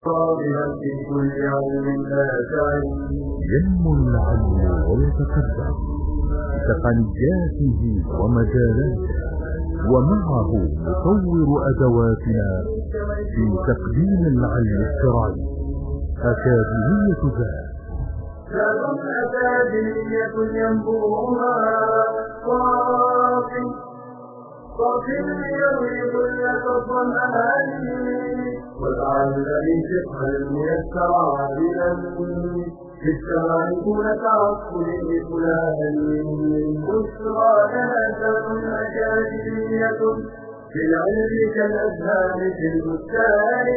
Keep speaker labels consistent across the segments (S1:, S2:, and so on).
S1: في كل علم نافع
S2: ينمو العلم ويتقدم بتقنياته ومجالاته، ومعه نطور أدواتنا في تقديم العلم الشرعي. أكاديمية ذات
S1: أكاديمية ينبوعها صافي ليروي كل الظمآن والعلم من فقه الميسر عادلا في السماء دون تعصب لفلان. بشرى لنا أكاديمية في العلم كالأزهار في البستان.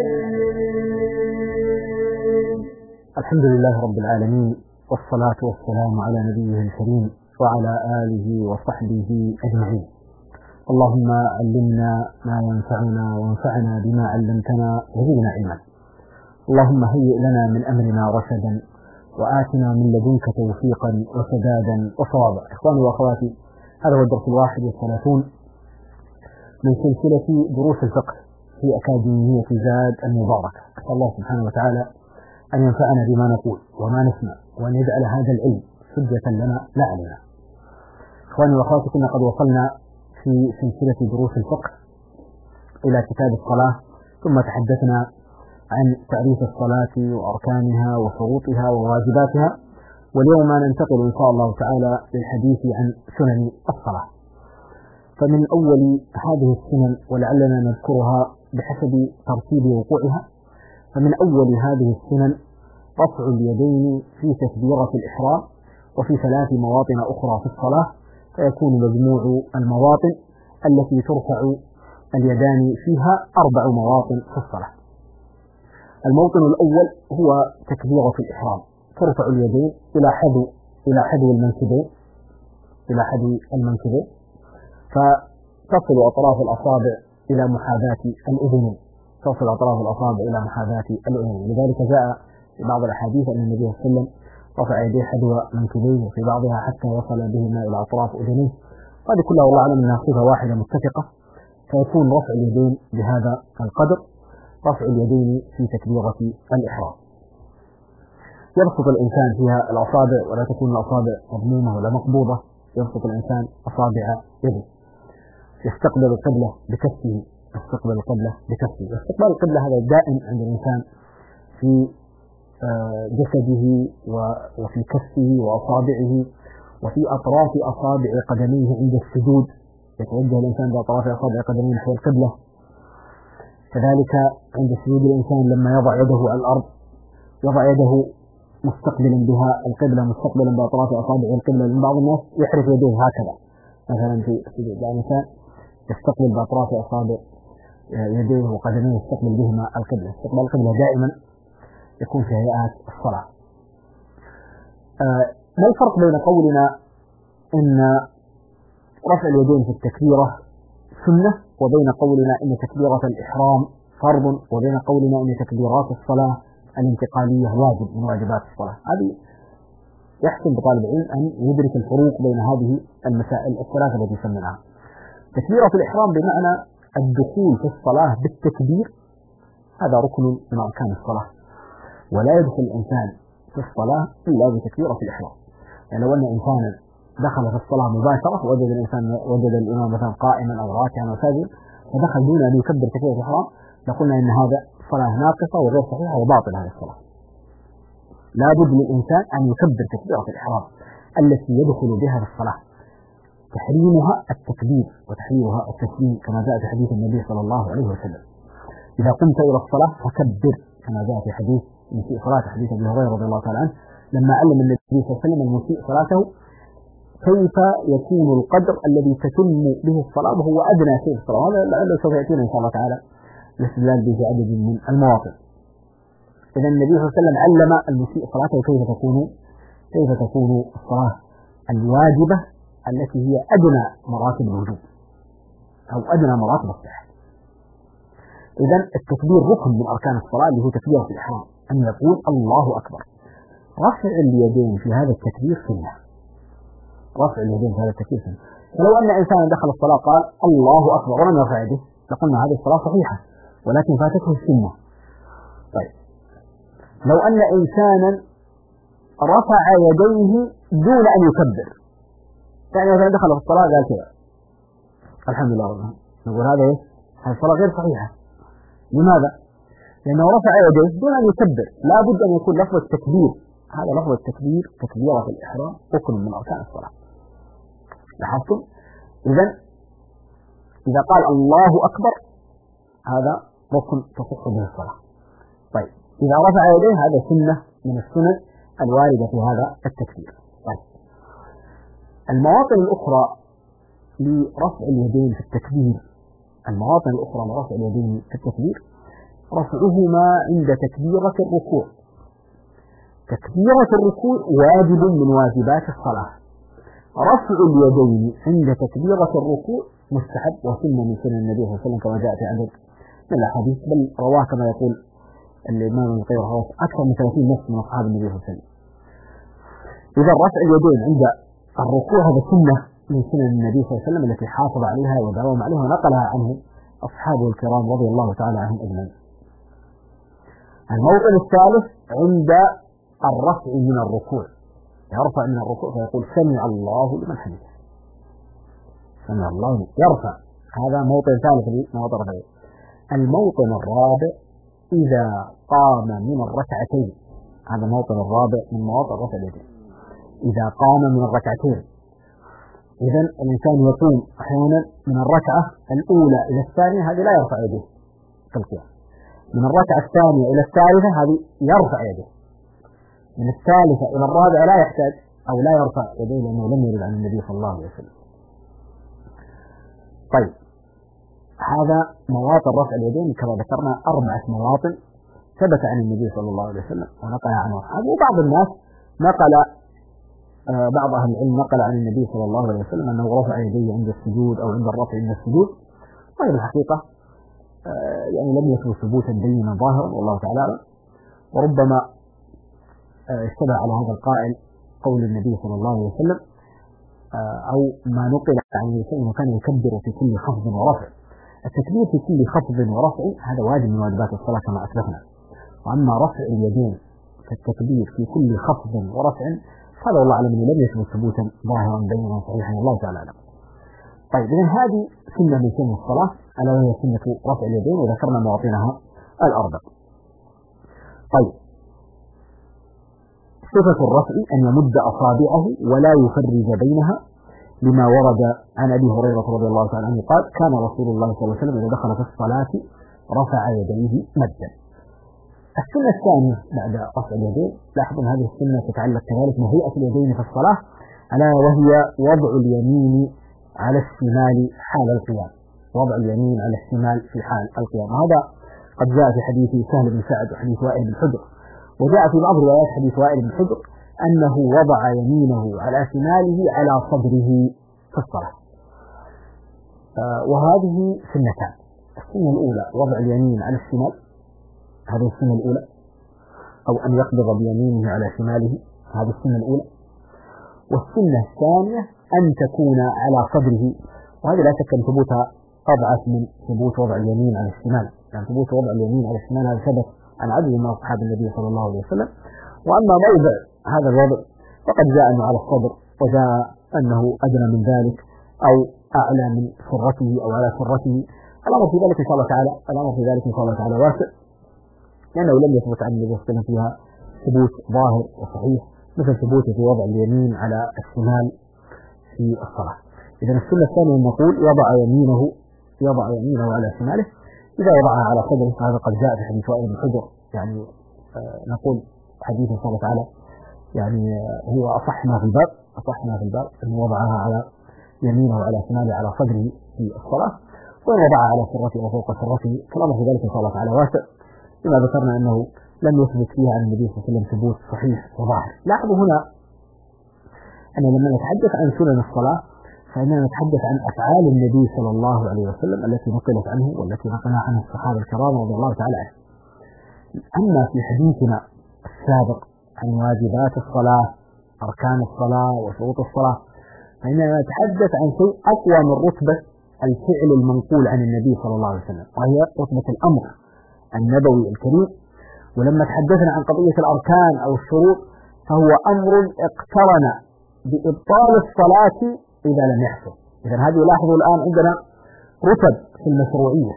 S3: الحمد لله رب العالمين، والصلاة والسلام على نبيه الكريم وعلى آله وصحبه أجمعين. اللهم علمنا ما ينفعنا وانفعنا بما علمتنا وزدنا علما. اللهم هيئ لنا من أمرنا رشدا وآتنا من لدنك توفيقا وسدادا وصوابا. إخواني وأخواتي، هذا هو الدرس 31 من سلسلة دروس الفقه في أكاديمية زاد المباركة. أسأل الله سبحانه وتعالى أن ينفعنا بما نقول وما نسمع، وأن يجعل هذا العلم حجة لنا لا علينا. إخواني وأخواتي، كنا قد وصلنا في سلسلة دروس الفقه إلى كتاب الصلاة، ثم تحدثنا عن تعريف الصلاة وأركانها وشروطها وواجباتها، واليوم ننتقل إن شاء الله تعالى للحديث عن سنن الصلاة. فمن أول هذه السنن، ولعلنا نذكرها بحسب ترتيب وقوعها، فمن أول هذه السنن رفع اليدين في تكبيرة الإحرام وفي 3 مواطن أخرى في الصلاة، فيكون مجموع المواطن التي ترفع اليدان فيها 4 مواطن في الصلاة. الموطن الأول هو تكبيرة الإحرام، ترفع اليدين إلى حذو المنكبين، فتصل أطراف الأصابع إلى محاذاة الأذنين، لذلك جاء في بعض الأحاديث أن النبي صلى الله عليه وسلم رفع يديه حذو منكبيه، وفي بعضها حتى وصل بهما إلى أطراف أذنيه. هذه كلها والله أعلم أنها صفة واحدة متفقة، فيكون رفع اليدين بهذا القدر، رفع اليدين في تكبيرة الإحرام. يبسط الإنسان فيها الأصابع، ولا تكون الأصابع مضمومة ولا مقبوضة، يبسط الإنسان أصابع يده، يستقبل القبلة بكفه. استقبال القبلة هذا دائم عند الإنسان في جسده وفي كفه وأصابعه وفي أطراف أصابع قدميه عند السجود، يتوجه الإنسان بأطراف أصابع قدميه نحو القبلة. كذلك عند سجود الإنسان لما يضع يده على الأرض يضع يده مستقبلا بها القبلة، مستقبلا بأطراف أصابع القبلة. من بعض الناس يحرك يديه هكذا مثلا في السجود، الإنسان يستقبل بأطراف أصابع يديه وقدميه يستقبل بهما القبلة. استقبال القبلة دائما يكون في هيئات الصلاة. ما الفرق بين قولنا إن رفع اليدين في التكبيرة سنة، وبين قولنا إن تكبيرة الإحرام فرض، وبين قولنا إن تكبيرات الصلاة الانتقالية واجب من واجبات الصلاة؟ هذه يحسن بطالب العلم أن يدرك الفروق بين هذه المسائل الثلاثة التي سمعناها. تكبيرة الإحرام بمعنى الدخول في الصلاة بالتكبير، هذا ركن من أركان الصلاة، ولا يدخل الإنسان في الصلاة إلا بتكبيرة الإحرام. يعني لو أن إنسانا دخل في الصلاة مباشرة وجد الإمام مثلا قائما أو راكعا أو ساجدا فدخل دون أن يكبر تكبيرة الإحرام، لقلنا إن هذا صلاة ناقصة وغير صحيحة وباطل هذه الصلاة. لا بد للإنسان أن يكبر تكبيرة الإحرام التي يدخل بها في الصلاة، تحريمها التكبير وتحريمها التسليم، كما جاء في حديث النبي صلى الله عليه وسلم: إذا قمت إلى الصلاة فكبر، كما جاء في حديث مسيء صلاة حديث أبي هريرة رضي الله تعالى عنه، لما علم النبي صلى الله عليه وسلم المسيء صلاته كيف يكون القدر الذي تتم به الصلاة وهو أدنى شيء في الصلاة. هذا لعله سوف يأتينا إن شاء الله تعالى الاستدلال به عدد من المواطن. إذا النبي صلى الله عليه وسلم علم المسيء صلاته كيف تكون الصلاة الواجبة التي هي أدنى مراتب الوجوب أو أدنى مراتب الصحة. إذا التكبير ركن من أركان الصلاة اللي هو تكبيرة الإحرام، أن يقول الله أكبر. رفع اليدين في هذا التكبير سنة، فلو أن إنسانا دخل الصلاة قال الله أكبر ولم يرفع يده لقلنا هذه الصلاة صحيحة ولكن فاتته السنة. طيب، لو أن إنسانا رفع يديه دون أن يكبر، يعني مثلا دخل في الصلاة قال كذا الحمد لله رب العالمين، نقول هذا إيه؟ هذه الصلاة غير صحيحة. لماذا؟ لأنه رفع يديه دون أن يكبر. لا بد أن يكون لفظ التكبير، هذا لفظ التكبير تكبيرة الإحرام ركن من أركان الصلاة. لاحظتم؟ إذا قال الله أكبر هذا ركن تصح به الصلاة. طيب إذا رفع يديه هذا سنة من السنن الواردة في هذا التكبير. طيب المواطن الأخرى لرفع اليدين في التكبير، المواطن الأخرى لرفع اليدين في التكبير رفعهما عند تكبيرة الركوع. تكبيرة الركوع واجب من واجبات الصلاة. رفع اليدين عند تكبيرة الركوع مستحب وسنة من سنن النبي صلى الله عليه وسلم كما جاء في عدد من الأحاديث، بل رواه كما يقول الإمام ابن القيم أكثر من 30 نص من أصحاب النبي صلى الله عليه وسلم. إذا رفع اليدين عند الركوع هذا سنة من سنن النبي صلى الله عليه وسلم التي حافظ عليها وداوم عليها ونقلها عنه أصحابه الكرام رضي الله تعالى عنهم أجمعين. الموطن الثالث عند الرفع من الركوع، يرفع من الركوع فيقول سمع الله لمن حمده، سمع الله يرفع، هذا موطن ثالث لمواطن رفع. الموطن الرابع إذا قام من الركعتين، هذا الموطن الرابع من مواطن رفع اليدين، إذا قام من الركعتين. إذن الإنسان يقوم أحيانا من الركعة الأولى إلى الثانية، هذه لا يرفع يديه في القيام. من الركعة الثانية إلى الثالثة هذه يرفع يديه. من الثالثة إلى الرابعة لا يحتاج أو لا يرفع يديه لأنه لم يرد عن النبي صلى الله عليه وسلم. طيب هذا مواطن رفع اليدين كما ذكرنا 4 مواطن ثبت عن النبي صلى الله عليه وسلم ونقل عنه أصحابه، وبعض الناس نقل بعض أهل العلم نقل عن النبي صلى الله عليه وسلم أنه رفع يديه عند السجود أو عند الرفع عند السجود، وهذه الحقيقة يعني لم يثبت ثبوتا بينا ظاهرا والله تعالى أعلم. وربما اشتبه على هذا القائل قول النبي صلى الله عليه وسلم أو ما نقل عن النبي صلى الله عليه وسلم كان يكبر في كل خفض ورفع. التكبير في كل خفض ورفع هذا واجب من واجبات الصلاة كما أسلفنا، وأما رفع اليدين في التكبير في كل خفض ورفع هذا والله أعلم أنه لم يثبت ثبوتا ظاهرا بينا صحيحا والله تعالى أعلم. طيب إذن هذه سنة من سنن الصلاة ألا وهي سنة رفع اليدين، وذكرنا مواطنها الأربع. طيب صفة الرفع أن يمد أصابعه ولا يفرج بينها، لما ورد عن أبي هريرة رضي الله تعالى عنه قال كان رسول الله صلى الله عليه وسلم إذا دخل في الصلاة رفع يديه مدا. السنة الثانية بعد رفع اليدين، لاحظوا هذه السنة تتعلق كذلك بهيئة اليدين في الصلاة، ألا وهي وضع اليمين على الشمال حال القيام، وضع اليمين على الشمال في حال القيام. هذا قد جاء في حديث سهل بن سعد وحديث وائل بن حجر، وجاء في بعض روايات حديث وائل بن حجر أنه وضع يمينه على شماله على صدره في الصلاة. وهذه سنتان، السنة الأولى وضع اليمين على الشمال، هذه السنة الأولى، أو أن يقبض بيمينه على شماله، هذه السنة الأولى. والسنة الثانية أن تكون على صدره، وهذه لا شك أن ثبوتها أضعف من ثبوت وضع اليمين على الشمال، يعني ثبوت وضع اليمين على الشمال هذا ثبت عن عدد من أصحاب النبي صلى الله عليه وسلم. وأما موضع هذا الوضع فقد جاء أنه على الصدر، وجاء أنه أدنى من ذلك أو أعلى من سرته أو على سرته. الأمر في ذلك إن شاء الله تعالى، الأمر في ذلك إن شاء الله تعالى واسع، لأنه لم يثبت عن النبي صلى الله عليه وسلم فيها ثبوت ظاهر وصحيح مثل ثبوته في وضع اليمين على الشمال في الصلاة. إذن السنة الثانية نقول يضع يمينه على شماله، إذا وضعها على صدره هذا قد جاء في حديث وائل بن حجر، يعني نقول حديث إن شاء الله تعالى يعني هو أصح ما في الباب أن وضعها على يمينه على شماله على صدره في الصلاة، وإن وضعها على سرته أو فوق سرته فالأمر في ذلك إن شاء الله تعالى واسع، لما ذكرنا أنه لم يثبت فيها عن النبي صلى الله عليه وسلم ثبوت صحيح وظاهر. لاحظوا هنا أن لما نتحدث عن سنن الصلاة فإننا نتحدث عن أفعال النبي صلى الله عليه وسلم التي نقلت عنه والتي نقلها عنه الصحابة الكرام رضي الله تعالى عنهم. أما في حديثنا السابق عن واجبات الصلاة، أركان الصلاة وشروط الصلاة، فإننا نتحدث عن شيء أقوى من رتبة الفعل المنقول عن النبي صلى الله عليه وسلم، وهي رتبة الأمر النبوي الكريم، ولما تحدثنا عن قضية الأركان أو الشروط فهو أمر اقترن بإبطال الصلاة إذا لم يحصل. إذا هذه لاحظوا الآن عندنا رتب في المشروعية،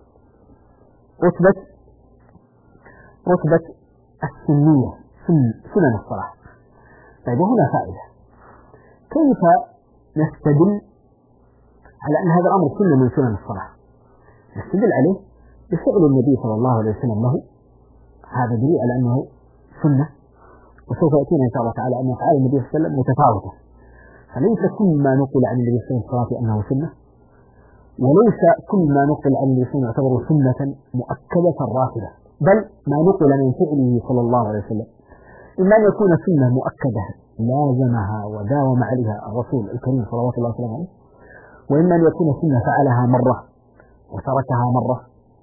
S3: رتبة السنية سنن الصلاة. طيب وهنا فائدة، كيف نستدل على أن هذا الأمر سنة من سنن الصلاة؟ نستدل عليه بفعل النبي صلى الله عليه وسلم له، هذا دليل على أنه سنة، وسوف يأتينا إن شاء الله تعالى أن أفعال النبي صلى الله عليه وسلم متفاوتة، فليس كل ما نقل عن النبي صلى الله عليه وسلم أنه سنة، وليس كل ما نقل عن النبي صلى الله عليه وسلم يعتبر سنة مؤكدة راتبة، بل ما نقل من فعله صلى الله عليه وسلم إما أن يكون سنة مؤكدة لازمها وداوم عليها الرسول الكريم صلوات الله وسلامه عليه، وإما أن يكون سنة فعلها مرة وتركها مرة،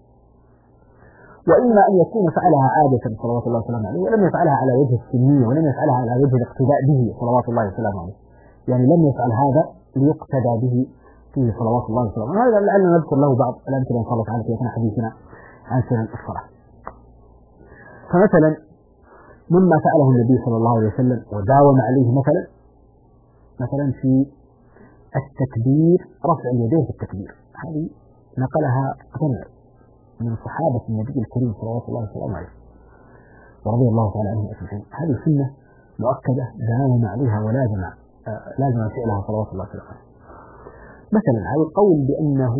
S3: وإما أن يكون فعلها عادة صلوات الله وسلامه عليه ولم يفعلها على وجه السنية ولم يفعلها على وجه الاقتداء به صلوات الله وسلامه عليه، يعني لم يفعل هذا ليقتدى به فيه صلوات الله وسلامه عليه. هذا لعلنا نذكر له بعض الأمثلة إن شاء الله تعالى في أثناء حديثنا عن سنن الصلاة. فمثلا مما فعله النبي صلى الله عليه وسلم وداوم عليه مثلا في التكبير، رفع اليدين في التكبير، هذه نقلها جمع من صحابة النبي الكريم صلى الله عليه وسلم ورضي الله تعالى عنه أجمعين. هذه سنة مؤكدة داوم عليها ولازم فعلها صلوات الله عليه وسلم. مثلا على القول بأنه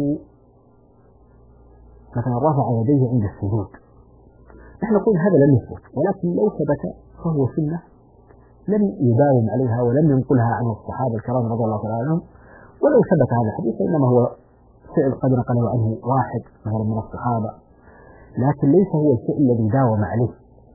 S3: مثلا رفع يديه عند السجود، نحن نقول هذا لم يثبت، ولكن لو ثبت فهو سنة لم يداوم عليها ولم ينقلها عن الصحابة الكرام رضي الله تعالى عنهم. ولو ثبت هذا الحديث فإنما هو فعل قد نقله عنه واحد مثلا من الصحابة، لكن ليس هو الفعل الذي داوم عليه،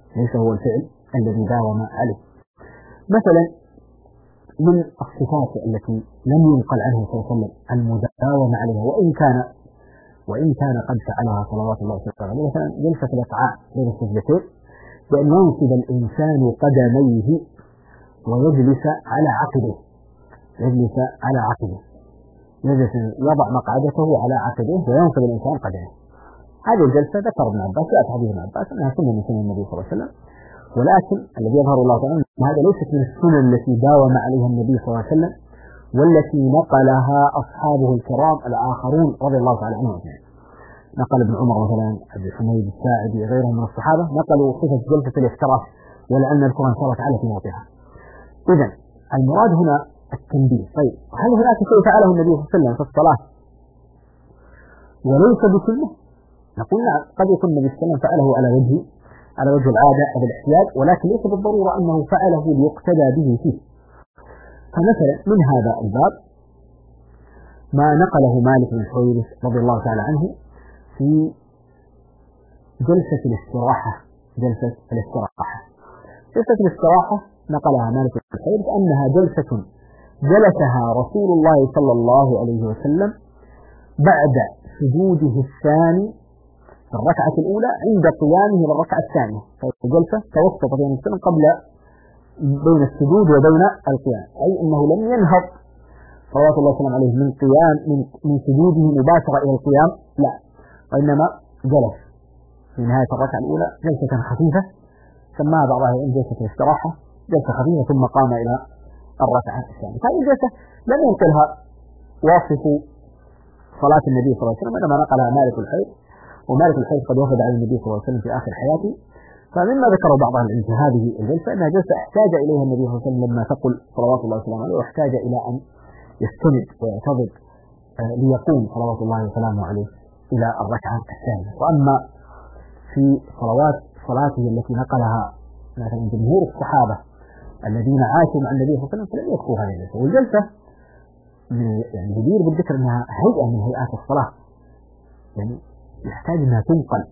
S3: مثلا من الصفات التي لم ينقل عنه صلى الله عليه وسلم المداومة عليها وإن كان قد فعلها صلوات الله وسلامه عليه، مثلا جلسة الإقعاء بين السجدتين، بأن ينصب الإنسان قدميه ويجلس على عقبه، يضع مقعدته على عقبه وينصب الإنسان قدمه. هذه الجلسة ذكر ابن عباس في حديث ابن عباس أنها سنة من سنن النبي صلى الله عليه وسلم، ولكن الذي يظهر الله تعالى أن هذا ليست من السنن التي داوم عليها النبي صلى الله عليه وسلم والتي نقلها أصحابه الكرام الآخرون رضي الله تعالى عنهم أجمعين. نقل ابن عمر مثلا، أبي حميد الساعدي وغيرهم من الصحابة نقلوا صفة جلسة الافتراش، ولأن نذكرها إن شاء الله تعالى في موضعها. إذن المراد هنا التنبيه. طيب هل هناك شيء فعله النبي صلى الله عليه وسلم في الصلاة وليس بسنة؟ نقول نعم، قد يكون النبي صلى الله عليه وسلم فعله على وجه العادة أو الاحتياج، ولكن ليس بالضرورة أنه فعله ليقتدى به فيه. فمثلا من هذا الباب ما نقله مالك بن حويرث رضي الله تعالى عنه في جلسة الاستراحة. نقلها مالك بن حويرث أنها جلسة جلسها رسول الله صلى الله عليه وسلم بعد سجوده الثاني في الركعة الأولى عند قيامه للركعة الثانية، فجلسة توسط بين السنة بين السجود وبين القيام، أي أنه لم ينهض صلوات الله وسلامه عليه من سجوده مباشرة إلى القيام، لا، وإنما جلس في نهاية الركعة الأولى جلسة خفيفة سماها بعض أهل العلم جلسة الاستراحة، جلسة خفيفة ثم قام إلى الركعة الثانية. هذه الجلسة لم ينقلها واصف صلاة النبي صلى الله عليه وسلم، إنما نقلها مالك الحيث، ومالك الحيث قد وفد على النبي صلى الله عليه وسلم في آخر حياته. فمما ذكروا بعض أهل العلم في هذه الجلسة أنها جلسة احتاج إليها النبي صلى الله عليه وسلم لما ثقل صلوات الله وسلامه عليه، واحتاج إلى أن يستند ويعتضد ليقوم صلوات الله وسلامه عليه إلى الركعة الثانية. وأما في صلاته التي نقلها مثلا جمهور الصحابة الذين عاشوا مع النبي صلى الله عليه وسلم فلم يذكروا هذه الجلسة. والجلسة يعني جدير بالذكر أنها هيئة من هيئات الصلاة، يعني يحتاج أنها تنقل.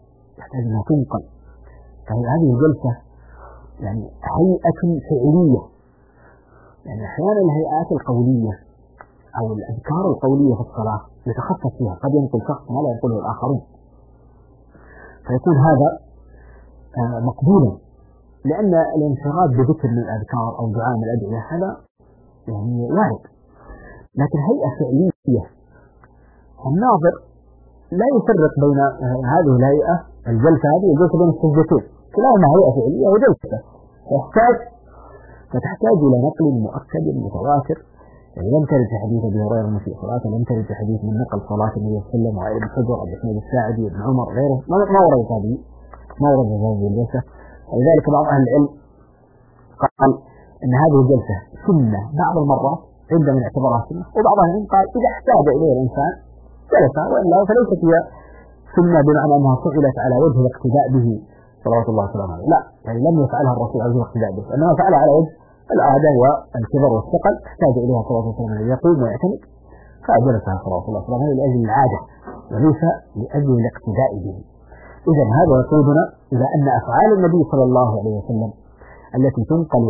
S3: هذه الجلسة يعني هيئة فعلية، يعني أحيانا الهيئات القولية أو الأذكار القولية في الصلاة يتخصص فيها، قد ينقل شخص ما لا ينقله الآخرون، فيكون هذا مقبولا، لأن الانفراد بذكر من الأذكار أو دعاء من الأدعية هذا يعني وارد، لكن هيئة فعلية الناظر لا يفرق بين هذه الهيئة الجلسة هذه والجلسة بين السجدتين، كلاهما هيئة فعلية وجلسة فتحتاج إلى نقل مؤكد متواتر. يعني لم ترد في حديث أبي هريرة أنه في صلاة، لم ترد في حديث من نقل صلاة النبي صلى الله عليه وسلم وعلي بن حجر عبد الحميد الساعدي بن عمر غيره، ما وردت هذه الجلسة. ولذلك بعض أهل العلم قال أن هذه الجلسة سنة بعض المرات عندما اعتبرها سنة، وبعض أهل العلم قال إذا احتاج إليه الإنسان جلس، وإلا فليست هي سنة بمعنى أنها فعلت على وجه الاقتداء به صلوات الله وسلامه عليه، لا، يعني لم يفعلها الرسول على وجه الاقتداء به، إنما فعلها على وجه العادة والكبر والثقل، احتاج إليها صلى الله عليه وسلم أن يقوم ويعتمد فأجلسها صلى الله عليه وسلم لأجل العادة وليس لأجل الاقتداء به. إذا هذا يقودنا إلى أن أفعال النبي صلى الله عليه وسلم التي تنقل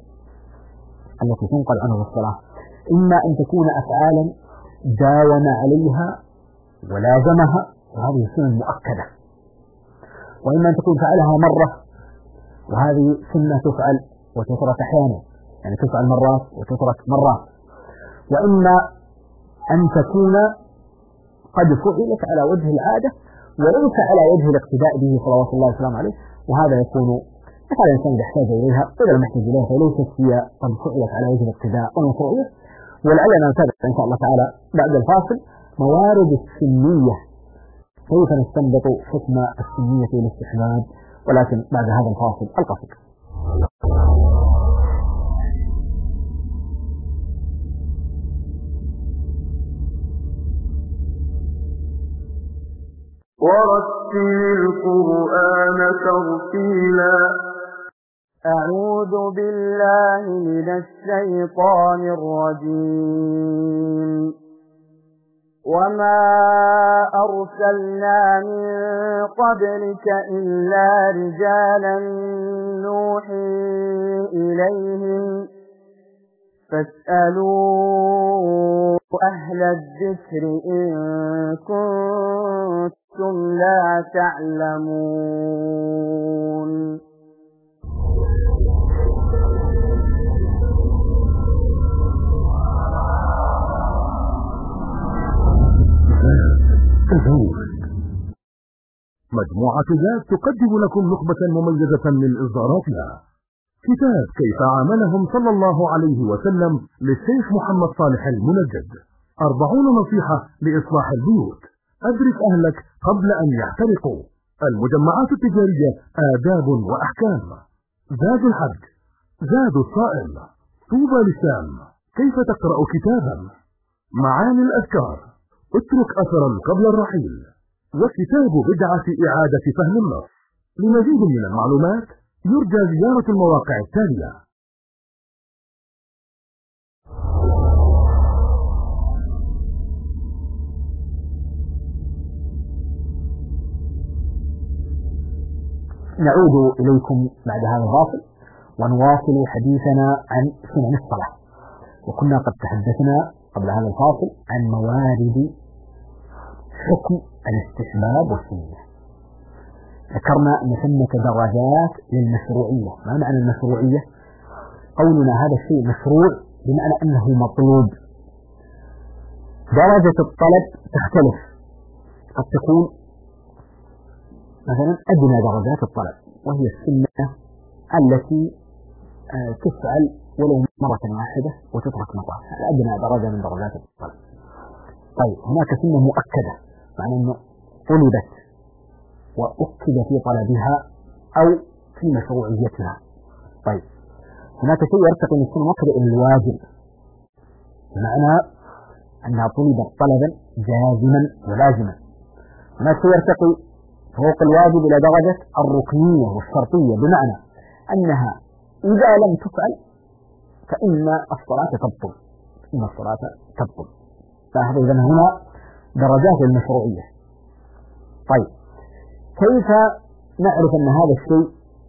S3: عنه في الصلاة إما أن تكون أفعالا داوم عليها ولازمها وهذه سنة مؤكدة، وإما أن تكون فعلها مرة وهذه سنة تفعل وتترك أحيانا، يعني تفعل مرات وتترك مرات، وإما أن تكون قد فعلت على وجه العادة وليس على وجه الاقتداء به صلوات الله وسلامه عليه، وهذا يكون مثلا الإنسان إذا احتاج إليها إذا لم يحتاج إليها فليست هي قد فعلت على وجه الاقتداء والمشروعية. ولعلنا نتابع إن شاء الله تعالى بعد الفاصل موارد السنية، كيف نستنبط حكم السنية والاستحباب، ولكن بعد هذا الفاصل القصير.
S1: ورتل القرآن ترتيلا.
S4: أعوذ بالله من الشيطان الرجيم. وما أرسلنا من قبلك إلا رجالا نوحي إليهم فاسألوا أهل الذكر إن كنتم لا تعلمون.
S2: مجموعة ذات تقدم لكم نخبة مميزة من إصداراتها. كتاب كيف عاملهم صلى الله عليه وسلم للشيخ محمد صالح المنجد، 40 نصيحة لإصلاح البيوت، أدرك أهلك قبل أن يحترقوا، المجمعات التجارية آداب وأحكام، زاد الحج، زاد الصائم، طوبى للسام، كيف تقرأ كتابا، معاني الأذكار، اترك أثرا قبل الرحيل، وكتاب بدعة إعادة فهم النص. لمزيد من المعلومات يرجى زيارة المواقع التالية:
S3: نعود إليكم بعد هذا الفاصل ونواصل حديثنا عن سنن الصلاة. وكنا قد تحدثنا قبل هذا الفاصل عن موارد حكم الاستحباب والسنة. ذكرنا أن ثمة درجات للمشروعية. ما معنى المشروعية؟ قولنا هذا الشيء مشروع بمعنى أنه مطلوب. درجة الطلب تختلف، قد تكون مثلا أدنى درجات الطلب وهي السنة التي تفعل ولو مرة واحدة وتترك مرات، أدنى درجة من درجات الطلب. طيب هناك سنة مؤكدة، معنى أنه طلبت وأكد في طلبها أو في مشروعيتها. طيب هناك شيء يرتقي من السنة مؤكدة إلى الواجب، بمعنى أنها طلبت طلبا جازما ولازما. هناك شيء يرتقي فوق الواجب إلى درجة الركنية والشرطية، بمعنى أنها إذا لم تفعل فإن الصلاة تبطل. فهذا إذن هنا درجات المشروعية. طيب كيف نعرف أن هذا الشيء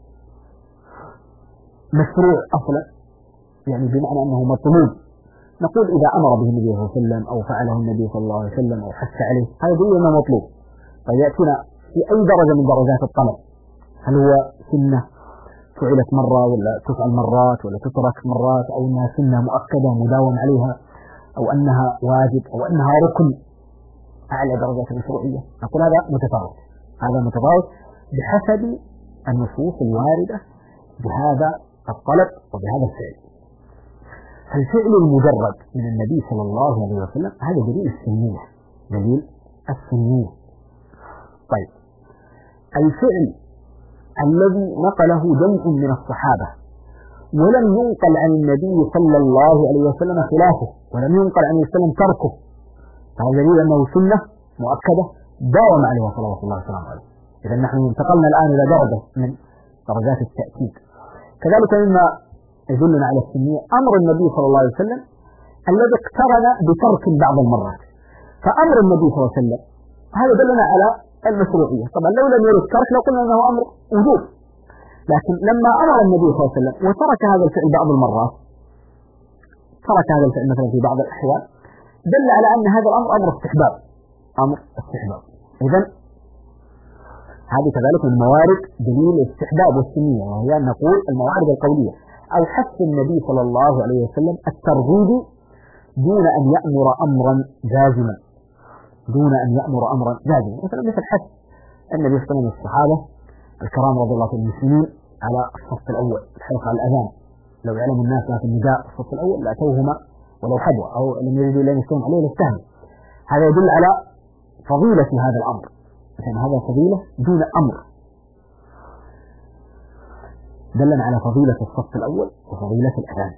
S3: مشروع أصلا؟ يعني بمعنى أنه مطلوب. نقول إذا أمر به النبي صلى الله عليه وسلم أو فعله النبي صلى الله عليه وسلم أو حث عليه، هذا يقول أنه مطلوب. طيب يأتينا في أي درجة من درجات الطلب؟ هل هو سنة فعلت مرة ولا تفعل مرات ولا تترك مرات، أو أنها سنة مؤكدة مداوم عليها، أو أنها واجب، أو أنها ركن أعلى درجات المشروعية؟ نقول هذا متفاوت بحسب النصوص الواردة بهذا الطلب وبهذا الفعل. فالفعل المجرد من النبي صلى الله عليه وسلم هذا دليل السنية، دليل السنية. طيب الفعل الذي نقله جمع من الصحابة ولم ينقل عن النبي صلى الله عليه وسلم خلافه، ولم ينقل عن النبي صلى الله عليه وسلم تركه، فهذا دليل أنه سنة مؤكدة داوم عليها صلوات الله وسلامه عليه. إذا نحن انتقلنا الآن إلى درجة من درجات التأكيد. كذلك مما يدلنا على السنية أمر النبي صلى الله عليه وسلم الذي اقترن بترك بعض المرات. فأمر النبي صلى الله عليه وسلم هذا دلنا على المشروعية. طبعا لو لم يرد ترك لو قلنا أنه أمر وجوب، لكن لما أمر النبي صلى الله عليه وسلم وترك هذا الفعل بعض المرات، ترك هذا الفعل مثلا في بعض الأحوال، دل على أن هذا الأمر أمر استحباب، أمر استحباب. إذن هذه كذلك من موارد دليل الاستحباب والسنية، وهي أن نقول الموارد القولية أو حث النبي صلى الله عليه وسلم الترغيب دون أن يأمر أمرا جازما، دون أن يأمر أمرا جازما. مثلا مثل حث النبي صلى الله عليه وسلم الصحابة الكرام رضي الله عنهم المسلمين على الصف الأول الحرص على الأذان، لو يعلم الناس في النداء الصف الأول لأتوهما ولو حبوا، أو لم يريدوا إلا أن يستوهم عليه لاستهموا. هذا يدل على فضيلة هذا الأمر، مثلا هذا فضيلة دون أمر، دلنا على فضيلة الصف الأول وفضيلة الأذان.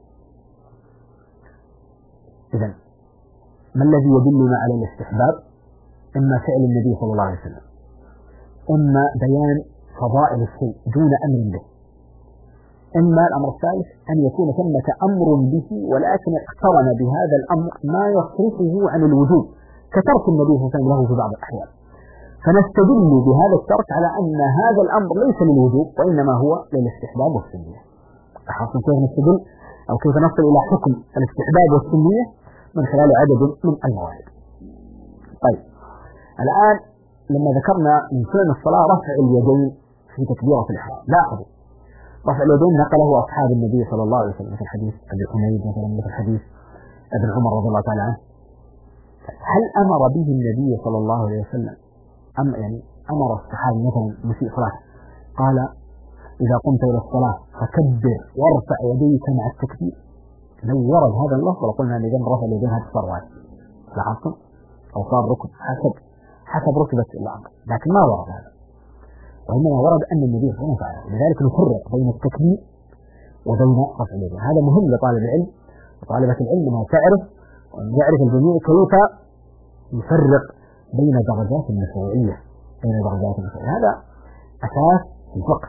S3: إذن ما الذي يدلنا على الاستحباب؟ إما فعل النبي صلى الله عليه وسلم، إما بيان فضائل الشيء دون أمر به، إما الأمر الثالث أن يكون ثمة أمر به ولكن اقترن بهذا الأمر ما يصرفه عن الوجوب كترك النبي صلى الله عليه وسلم له في بعض الأحيان، فنستدل بهذا الترك على أن هذا الأمر ليس للوجوب وإنما هو للاستحباب والسنية. أحسن كيف نستدل أو كيف نصل إلى حكم الاستحباب والسنية؟ من خلال عدد من الموارد. طيب الآن لما ذكرنا من سنن الصلاة رفع اليدين في تكبيرة الإحرام، لاحظوا رفع اليدين نقله أصحاب النبي صلى الله عليه وسلم، مثل حديث أبي حميد مثلا، مثل حديث ابن عمر رضي الله تعالى عنه. هل أمر به النبي صلى الله عليه وسلم أمر الصحابة مثلا مسيء صلاة قال إذا قمت إلى الصلاة فكبر وارفع يديك مع التكبير؟ لو ورد هذا اللفظ لقلنا أن إذا رفع اليدين هذا صار واجب، لاحظتم؟ أو صار ركن حسب رتبة الأمر، لكن ما ورد هذا، وإنما ورد أن النبي صلى الله عليه وسلم فعل. لذلك نفرق بين التكبير وبين رفع اليدين. هذا مهم لطالب العلم وطالبة العلم أنها تعرف وأن يعرف الجميع كيف يفرق بين درجات المشروعية، هذا أساس الفقه،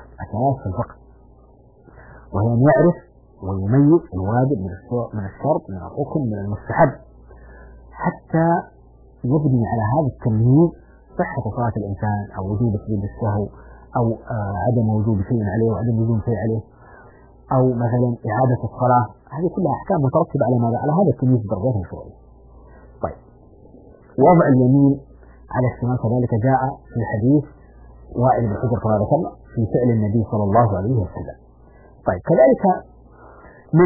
S3: وهو أن يعرف ويميز الواجب من الشرط، من الركن، من المستحب، حتى يبني على هذا التمييز صحة صلاة الإنسان أو وجوب سجود السهو أو عدم وجوب شيء عليه وعدم وجوب شيء عليه، أو مثلا إعادة الصلاة. هذه كلها أحكام مترتبة على ماذا؟ على هذا التمييز بدرجات المشروعية. طيب وضع اليمين على الشمال كذلك جاء في حديث وائل بن حجر كما ذكرنا في فعل النبي صلى الله عليه وسلم. طيب كذلك من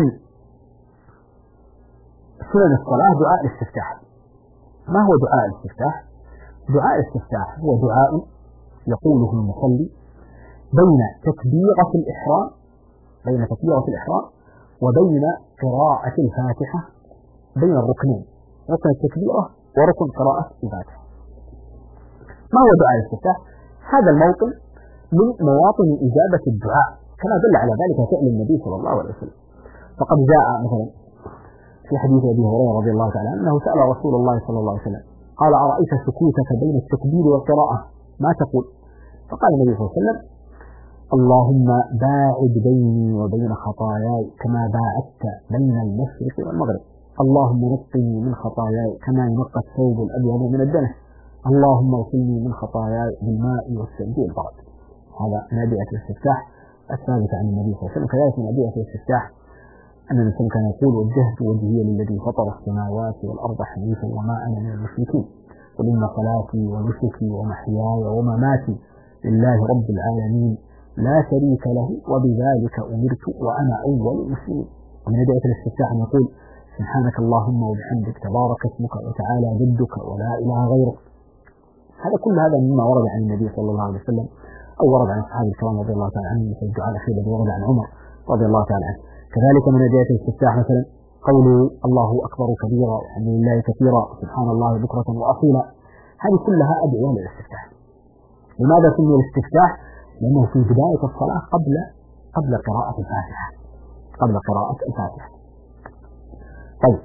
S3: سنن الصلاة دعاء الاستفتاح. ما هو دعاء الاستفتاح؟ دعاء الاستفتاح هو دعاء يقوله المصلي بين تكبيرة الإحرام وبين قراءة الفاتحة، بين الركنين، ركن التكبيرة وركن قراءة الفاتحة. ما هو دعاء الاستفتاح؟ هذا الموطن من مواطن إجابة الدعاء كما دل على ذلك فعل النبي صلى الله عليه وسلم. فقد جاء مثلا في حديث أبي هريرة رضي الله تعالى عنه أنه سأل رسول الله صلى الله عليه وسلم قال أرأيت سكوتك بين التكبير والقراءة ما تقول؟ فقال النبي صلى الله عليه وسلم اللهم باعد بيني وبين خطاياي كما باعدت بين المشرق والمغرب، اللهم نقني من خطاياي كما ينقى الثوب الأبيض من الدنس، اللهم اغسلني من خطاياي بالماء والثلج والبرد. هذا من أدعية الاستفتاح الثابتة عن النبي صلى الله عليه وسلم. كذلك من أدعية الاستفتاح أن الإنسان كان يقول وجهت وجهي للذي فطر السماوات والأرض حنيفا وما أنا من المشركين، قل إن صلاتي ونسكي ومحياي ومماتي لله رب العالمين لا شريك له وبذلك أمرت وأنا أول المسلمين. ومن أدعية الاستفتاح أن يقول سبحانك اللهم وبحمدك تبارك اسمك وتعالى جدك ولا إله غيرك. هذا كل هذا مما ورد عن النبي صلى الله عليه وسلم أو ورد عن أصحاب الكرام رضي الله تعالى عنهم مثل الدعاء الأخير الذي ورد عن عمر رضي الله تعالى عنه. كذلك من أدعية الاستفتاح مثلا قوله الله أكبر كبيرا والحمد لله كثيرا سبحان الله بكرة وأصيلا، هذه كلها أدعية للاستفتاح. لماذا سمي الاستفتاح؟ لأنه في بداية الصلاة قبل قراءة الفاتحة. طيب،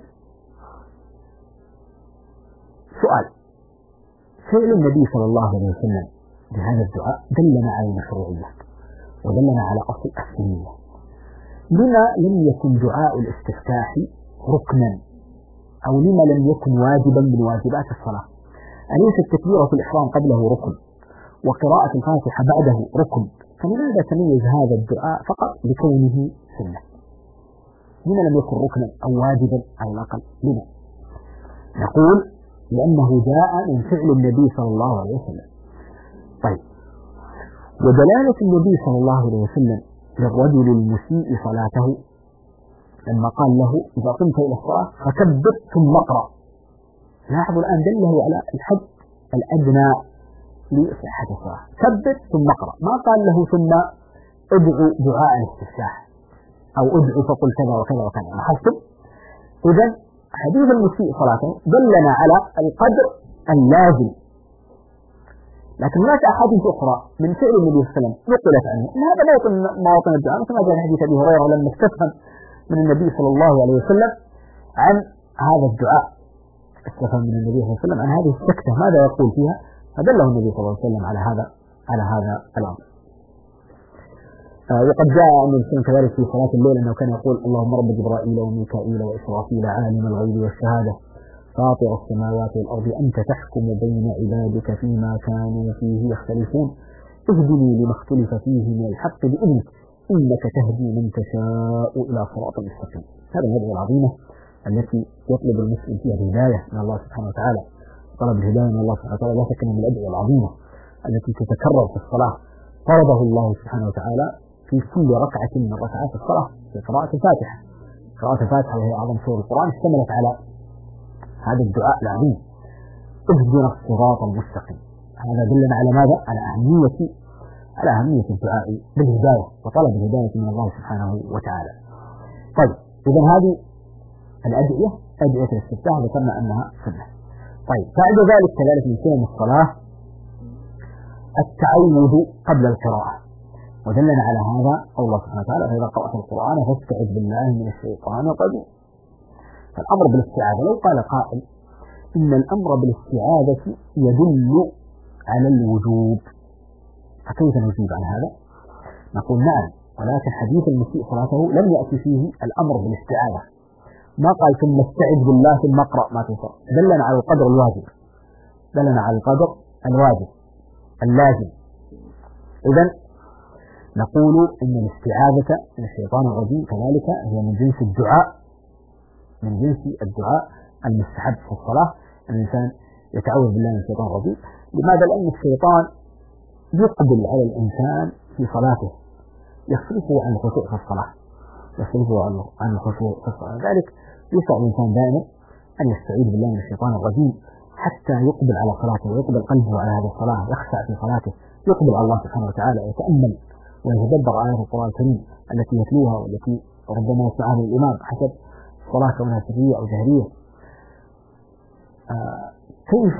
S3: سؤال: فعل النبي صلى الله عليه وسلم بهذا الدعاء دلنا على المشروعية ودلنا على أصل السنية. لما لم يكن دعاء الاستفتاح ركنا، أو لما لم يكن واجبا من واجبات الصلاة؟ أليس التكبيرة في الإحرام قبله ركن وقراءة الفاتحة بعده ركن؟ فلماذا تميز هذا الدعاء فقط لكونه سنة؟ لما لم يكن ركنا أو واجبا على الأقل؟ لما؟ نقول لأنه جاء من فعل النبي صلى الله عليه وسلم. طيب، ودلالة النبي صلى الله عليه وسلم للرجل المسيء صلاته لما قال له إذا قمت إلى الصلاة فكبر ثم اقرأ. لاحظوا الآن دله على الحد الأدنى لصحة الصلاة، كبر ثم اقرأ، ما قال له ثم ادعو دعاء الاستفتاح أو ادعو فقل كذا وكذا وكذا. لاحظتم؟ إذن حديث المسيء صلاته دلنا على القدر اللازم، لكن هناك أحاديث أخرى من فعل النبي صلى الله عليه وسلم نقلت عنه أن هذا لا يكون مواطن الدعاء، كما جاء في حديث أبي هريرة لما استفهم من النبي صلى الله عليه وسلم عن هذا الدعاء، استفهم من النبي صلى الله عليه وسلم عن هذه السكتة ماذا يقول فيها، فدله النبي صلى الله عليه وسلم على هذا الأمر. وقد جاء عن النبي كذلك في صلاة الليل أنه كان يقول اللهم رب جبرائيل وميكائيل وإسرافيل عالم الغيب والشهادة فاطر السماوات والأرض أنت تحكم بين عبادك فيما كانوا فيه يختلفون اهدني لما اختلف فيه من الحق بإذنك إنك تهدي من تشاء إلى صراط مستقيم. هذه الأدعية العظيمة التي يطلب المسلم فيها الهداية من الله سبحانه وتعالى. طلب الهداية من الله سبحانه وتعالى لا شك من الأدعية العظيمة التي تتكرر في الصلاة، فرضه الله سبحانه وتعالى في كل ركعة من ركعات الصلاة في قراءة الفاتحة. قراءة الفاتحة وهي أعظم سور القرآن اشتملت على هذا الدعاء العظيم اهدنا الصراط المستقيم. هذا دلنا على ماذا؟ على أهمية الدعاء بالهداية وطلب الهداية من الله سبحانه وتعالى. طيب، إذا هذه الأدعية أدعية الاستفتاح ذكرنا أنها سنة. طيب، بعد ذلك كذلك من سنن الصلاة التعوذ قبل القراءة، ودلنا على هذا قول الله سبحانه وتعالى فإذا قرأت القرآن فاستعذ بالله من الشيطان الرجيم. فالأمر بالاستعاذة، لو قال قائل إن الأمر بالاستعاذة يدل على الوجوب، فكيف نجيب عن هذا؟ نقول نعم، ولكن حديث المسيء صلاته لم يأتي فيه الأمر بالاستعاذة، ما قال ثم استعذ بالله ثم اقرأ ما تنصر، دلنا على القدر الواجب، اللازم. إذن نقول إن الاستعاذة من الشيطان الرجيم كذلك هي من جنس الدعاء المستحب في الصلاة، الإنسان يتعوذ بالله من الشيطان الرجيم. لماذا؟ لأن الشيطان يقبل على الإنسان في صلاته، يصرفه عن الخشوع في الصلاة، ذلك يسعى الإنسان دائما أن يستعيذ بالله من الشيطان الرجيم حتى يقبل على صلاته ويقبل قلبه على هذه الصلاة، يخشع في صلاته، يقبل على الله سبحانه وتعالى، يتأمل ويتدبر آيات القرآن الكريم التي يتلوها والتي ربما يسمعها من الإمام حسب الصلاة كونها سرية أو جهرية. كيف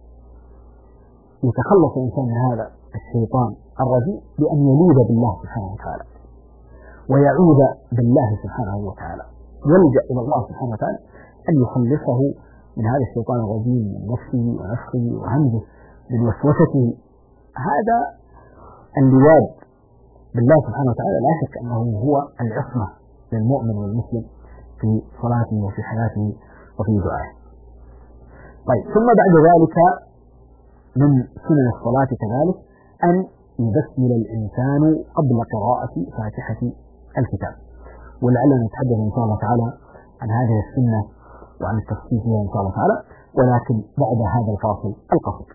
S3: يتخلص الإنسان من هذا الشيطان الرجيم؟ بأن يلوذ بالله سبحانه وتعالى ويعوذ بالله سبحانه وتعالى، يلجأ إلى الله سبحانه وتعالى أن يخلصه من هذا الشيطان الرجيم، من نفسه ونفخه وهمزه، من وسوسته. هذا اللواذ بالله سبحانه وتعالى لا شك أنه هو العصمة للمؤمن والمسلم في صلاته وفي حياته وفي دعائه. طيب، ثم بعد ذلك من سنن الصلاة كذلك أن يبسمل الإنسان قبل قراءة فاتحة الكتاب، ولعلنا نتحدث إن شاء الله تعالى عن هذه السنة وعن التفصيل فيها إن شاء الله تعالى، ولكن بعد هذا الفاصل القصير.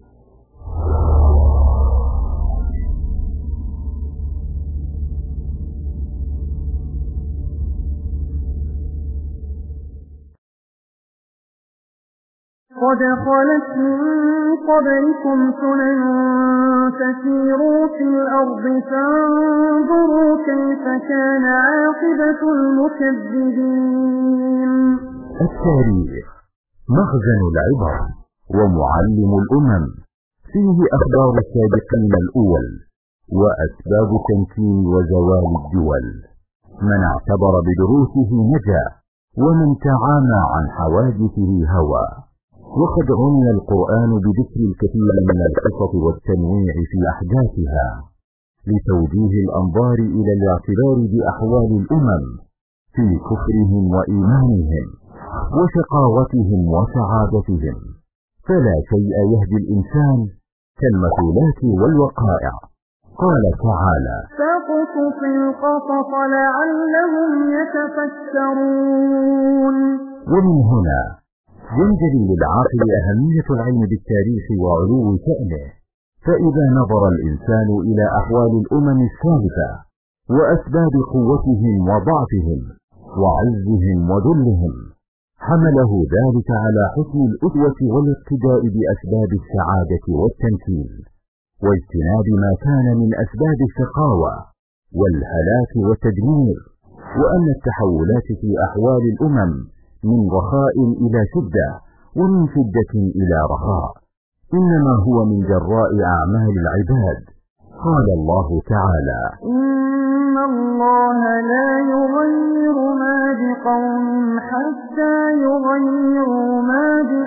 S1: قد خلت من قبلكم سنن فسيروا في الأرض فانظروا كيف كان عاقبة المكذبين.
S2: التاريخ مخزن العبر ومعلم الأمم، فيه أخبار السابقين الأول وأسباب تمكين وزوال الدول. من اعتبر بدروسه نجا، ومن تعامى عن حوادثه هوى. وقد عني القرآن بذكر الكثير من القصص والتنويع في أحداثها لتوجيه الأنظار إلى الاعتبار بأحوال الأمم في كفرهم وإيمانهم وشقاوتهم وسعادتهم، فلا شيء يهدي الإنسان كالمثولات والوقائع. قال تعالى:
S1: فاقصص القصص لعلهم يتفكرون.
S2: ومن هنا ينجلي للعاقل أهمية العلم بالتاريخ وعلو شأنه، فإذا نظر الإنسان إلى أحوال الأمم السابقة وأسباب قوتهم وضعفهم وعزهم وذلهم، حمله ذلك على حسن الأسوة والاقتداء بأسباب السعادة والتمكين، واجتناب ما كان من أسباب الشقاوة والهلاك والتدمير، وأن التحولات في أحوال الأمم من رخاء إلى شدة ومن شدة إلى رخاء إنما هو من جراء أعمال العباد. قال الله تعالى:
S1: إن الله لا يغير ما بقوم حتى يغيروا ما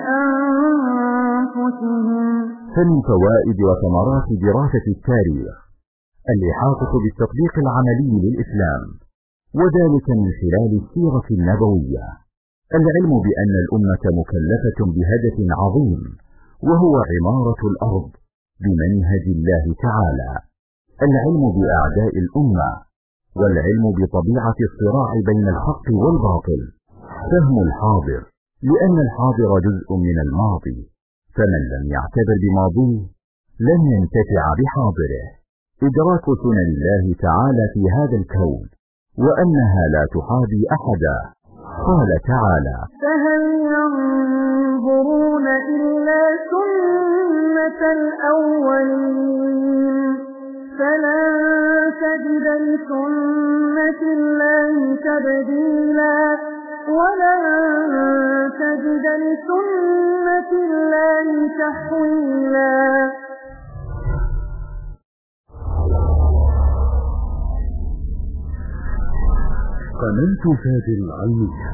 S1: بأنفسهم.
S2: فمن فوائد وثمرات دراسة التاريخ الإحاطة بالتطبيق العملي للإسلام، وذلك من خلال السيرة النبوية. العلم بأن الأمة مكلفة بهدف عظيم، وهو عمارة الأرض بمنهج الله تعالى. العلم بأعداء الأمة، والعلم بطبيعة الصراع بين الحق والباطل. فهم الحاضر، لأن الحاضر جزء من الماضي، فمن لم يعتبر بماضيه لن ينتفع بحاضره. إدراك سنن الله تعالى في هذا الكون، وأنها لا تحابي أحدا. قال تعالى:
S1: فهل ينظرون إلا سنة الأولين فلن تجد لسنة الله تبديلا ولن تجد لسنة الله تحويلا.
S2: قناة فاضل العلمية.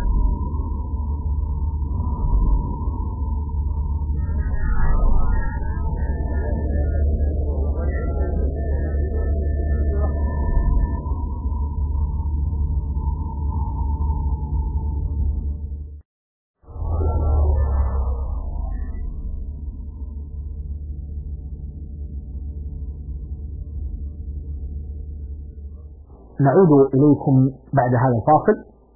S3: نعود إليكم بعد هذا الفاصل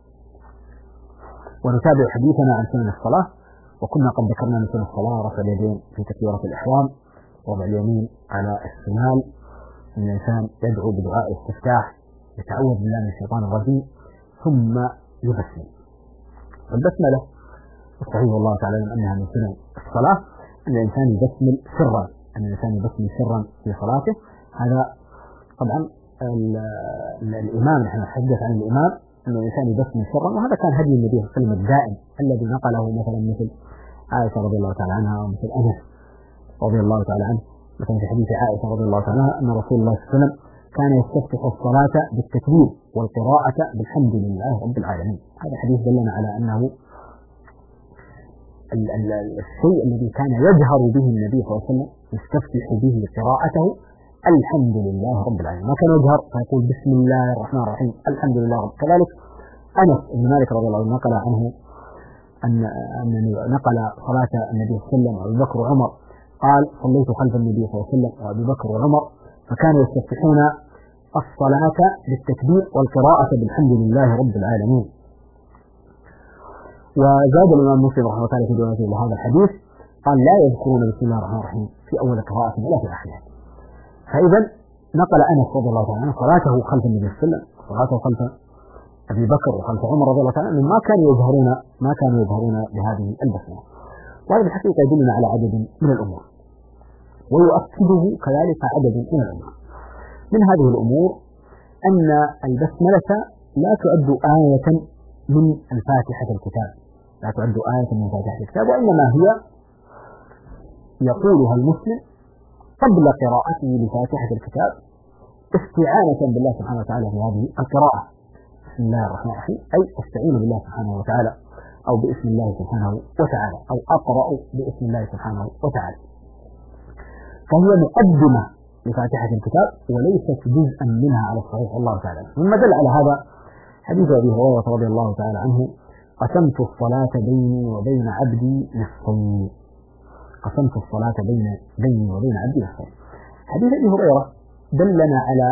S3: ونتابع حديثنا عن سنن الصلاة. وكنا قد ذكرنا من سنن الصلاة رفع اليدين في تكبيرة الإحرام، وضع اليمين على الشمال، أن الإنسان يدعو بدعاء الاستفتاح، يتعوذ بالله من الشيطان الرجيم، ثم يبسم. البسملة الصحيح والله تعالى أنها من سنن الصلاة، أن الإنسان يبسمل سرا، أن الإنسان يبسمل سرا في صلاته. هذا طبعا الإمام، نحن نتحدث عن الإمام أن الإنسان يبسمل سرا، وهذا كان هدي النبي صلى الله عليه وسلم الدائم الذي نقله مثلا مثل عائشة رضي الله تعالى عنها، ومثل أنس رضي الله تعالى عنه، مثلا في حديث عائشة رضي الله تعالى عنها أن رسول الله صلى الله عليه وسلم كان يستفتح الصلاة بالتكبير والقراءة بالحمد لله رب العالمين. هذا حديث دلنا على أنه الشيء الذي كان يجهر به النبي صلى الله عليه وسلم يستفتح به قراءته الحمد لله رب العالمين، ما كان يجهر فيقول بسم الله الرحمن الرحيم الحمد لله رب. كذلك أنس بن مالك رضي الله عنه نقل عنه أن نقل صلاة النبي صلى الله عليه وسلم وأبي بكر وعمر، قال صليت خلف النبي صلى الله عليه وسلم وأبي بكر وعمر فكانوا يستفتحون الصلاة بالتكبير والقراءة بالحمد لله رب العالمين. وزاد الإمام مسلم رحمه الله تعالى في روايته لهذا الحديث قال لا يذكرون بسم الله الرحمن الرحيم في أول قراءة ولا في آخرها. فإذا نقل أنس رضي الله تعالى عنه صلاته خلف النبي صلى الله عليه وسلم وصلاته خلف أبي بكر وخلف عمر رضي الله تعالى عنه ما كانوا يظهرون بهذه البسملة. وهذا الحقيقة يدلنا على عدد من الأمور، ويؤكده كذلك عدد من الأمور. من هذه الأمور أن البسملة لا تعد آية من الفاتحة الكتاب، لا تعد آية من فاتحة الكتاب، وإنما هي يقولها المسلم قبل قراءته لفاتحة الكتاب استعانة بالله سبحانه وتعالى في هذه القراءة. بسم الله الرحمن الرحيم، أي استعين بالله سبحانه وتعالى، أو باسم الله سبحانه وتعالى، أو أقرأ باسم الله سبحانه وتعالى. فهي مقدمة لفاتحة الكتاب وليست جزءا منها على الصحيح الله تعالى. مما دل على هذا حديث أبي هريرة رضي الله تعالى عنه: قسمت الصلاة بيني وبين عبدي نصفين. قسمت الصلاة بيني وبين عبدي نصفين. حديث أبي هريرة دلنا على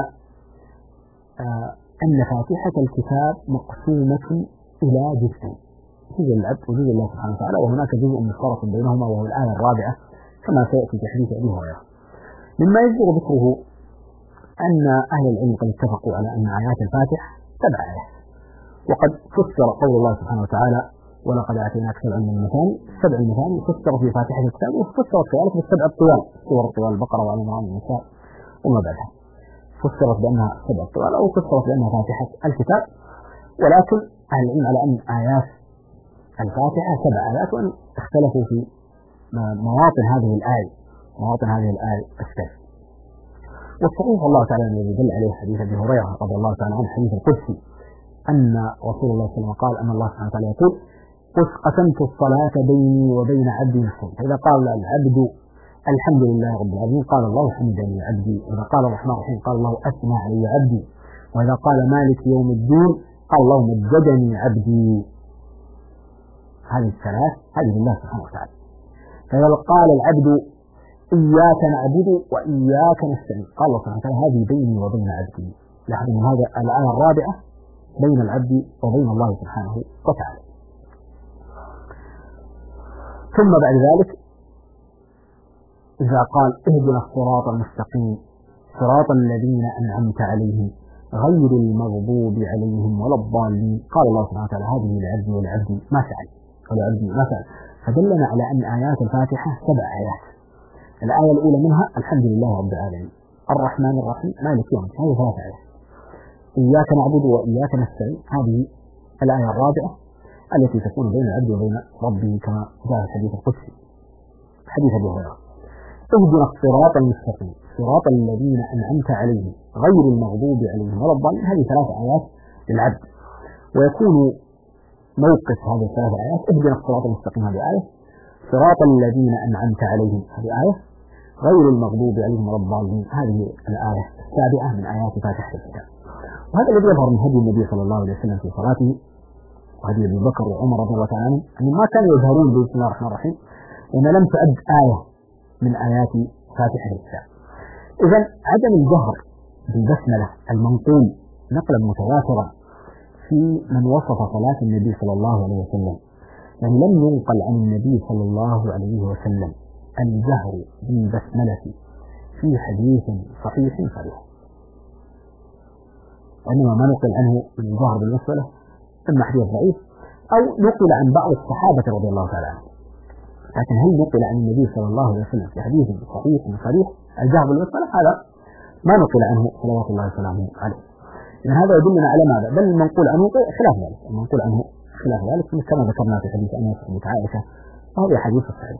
S3: أن فاتحة الكتاب مقسومة إلى جزئين: جزء العبد وجزء الله سبحانه وتعالى، وهناك جزء مشترك بينهما وهو الآية الرابعة كما سيأتي في حديث أبي هريرة. مما يجدر ذكره أن أهل العلم قد اتفقوا على أن آيات الفاتحة 7 آيات، وقد فسر قول الله سبحانه وتعالى: ولقد آتيناك 7 من المثاني. 7 المثاني فسر في فاتحة الكتاب، وفسرت كذلك ب7 الطوال، سور الطوال: البقرة وآل عمران والنساء وما بعدها، فسرت بأنها 7 الطوال أو فسرت بأنها فاتحة الكتاب. ولكن أهل العلم على أن آيات الفاتحة 7 آيات، وأن اختلفوا في مواطن هذه الآية السبع. والصحيح الله تعالى الذي دل عليه حديث أبي هريرة رضي الله تعالى عنه، حديث القدسي، أن رسول الله صلى الله عليه وسلم قال: أن الله سبحانه وتعالى يقول: قسمت الصلاة بيني وبين عبدي نصفين. فإذا قال العبد الحمد لله رب العالمين قال الله حمدني عبدي، وإذا قال الرحمن الرحيم قال الله أثنى علي عبدي، وإذا قال مالك يوم الدين قال الله مجدني عبدي. هذه الثلاث هذه لله سبحانه وتعالى. فإذا قال العبد إياك نعبد وإياك نستعين قال الله سبحانه وتعالى: هذه بيني وبين عبدي. لاحظوا من هذا الآية الرابعة بين العبد وبين الله سبحانه وتعالى. ثم بعد ذلك إذا قال: اهدنا الصراط المستقيم صراط الذين أنعمت عليهم غير المغضوب عليهم ولا الضالين قال الله سبحانه وتعالى: هذه لعبدي ولعبدي ما سأل ولعبدي ما سأل. فدلنا على أن آيات الفاتحة 7 آيات. الآية الأولى منها الحمد لله رب العالمين، الرحمن الرحيم، مالك يوم الدين، هذه 3 آيات. إياك نعبد وإياك نستعين هذه الآية الرابعة التي تكون بين العبد وبين ربه كما جاء في الحديث القدسي حديث أبي هريرة: اهدنا الصراط المستقيم صراط الذين أنعمت عليهم غير المغضوب عليهم ولا الضالين. هذه 3 آيات للعبد، ويكون موقف هذه 3 آيات: اهدنا الصراط المستقيم هذه آية، صراط الذين أنعمت عليهم هذه آية، غير المغضوب عليهم ولا الضالين هذه الآية السابعة من آيات فاتحة الكتاب. وهذا الذي يظهر من هدي النبي صلى الله عليه وسلم في صلاته، وهدي أبي بكر وعمر رضي الله تعالى عنهم، أنهم ما كانوا يظهرون بسم الله الرحمن الرحيم، لأن لم تعد آية من آيات فاتحة الكتاب. إذا عدم الجهر بالبسملة المنقول نقلا متواترا في من وصف صلاة النبي صلى الله عليه وسلم، يعني لم ينقل عن النبي صلى الله عليه وسلم الجهر بالبسملة في حديث صحيح صريح، وإنما ما نقل عنه من الجهر بالبسملة إما حديث ضعيف أو نقل عن بعض الصحابة رضي الله تعالى عنهم. لكن هل نقل عن النبي صلى الله عليه وسلم في حديث صحيح صريح الجهر بالبسملة؟ هذا ما نقل عنه صلوات الله وسلامه عليه. إذن هذا يدلنا على ماذا؟ بل المنقول عنه خلاف ذلك، المنقول عنه خلاف ذلك كما ذكرنا في حديث أنس وحديث عائشة، وهذا حديث صحيح.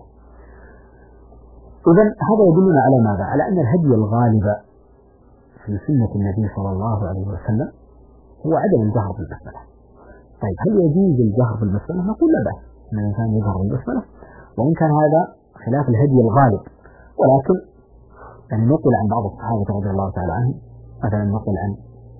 S3: إذن هذا يدلنا على ماذا؟ على أن الهدي الغالب في سنة النبي صلى الله عليه وسلم هو عدم الجهر بالبسملة. طيب هل يجوز الجهر بالبسملة؟ نقول لا بأس أن الإنسان يجهر بالبسملة، وإن كان هذا خلاف الهدي الغالب، ولكن يعني نقل عن بعض الصحابة رضي الله تعالى عنهم، مثلا نقل عن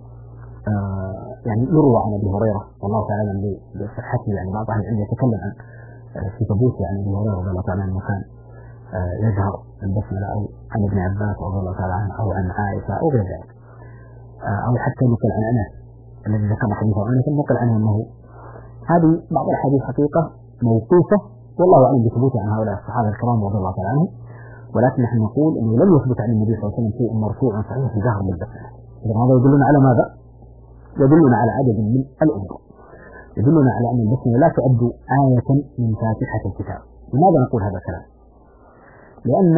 S3: يعني يروى عن أبي هريرة والله تعالى عنه بصحته، يعني بعض أهل العلم يتكلم عن في ثبوت عن أبي هريرة رضي الله تعالى عنه كان يجهر البسملة، أو عن ابن عباس رضي الله تعالى عنه، أو عن عائشة أو غير ذلك، أو حتى نقل عن أنس الذي ذكر حديث أنس نقل عنه أنه هذه بعض الحديث حقيقة موقوفة والله أعلم بثبوت عن هؤلاء الصحابة الكرام رضي الله تعالى عنهم، ولكن نحن نقول أنه لم يثبت عن النبي صلى الله عليه وسلم شيء مرفوع صحيح في جهر بالبسملة. إذا هذا يدلنا على ماذا؟ يدلنا على عدد من الأمور. يدلنا على أن البسملة لا تعد آية من فاتحة الكتاب، لماذا نقول هذا الكلام؟ لأن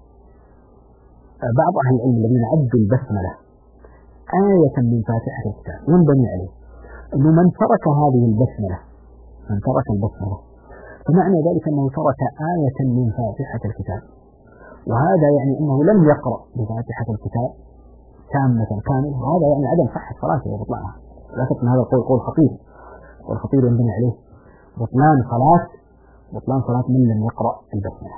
S3: بعض أهل العلم الذين عدوا البسملة آية من فاتحة الكتاب ينبني عليه أنه من ترك هذه البسملة، من ترك البسملة فمعنى ذلك أنه ترك آية من فاتحة الكتاب، وهذا يعني أنه لم يقرأ بفاتحة الكتاب تامة كاملة، وهذا يعني عدم صحة صلاته وبطلانها. لا شك أن هذا القول قول خطير، والخطير ينبني عليه بطلان صلاة من لم يقرأ البسملة،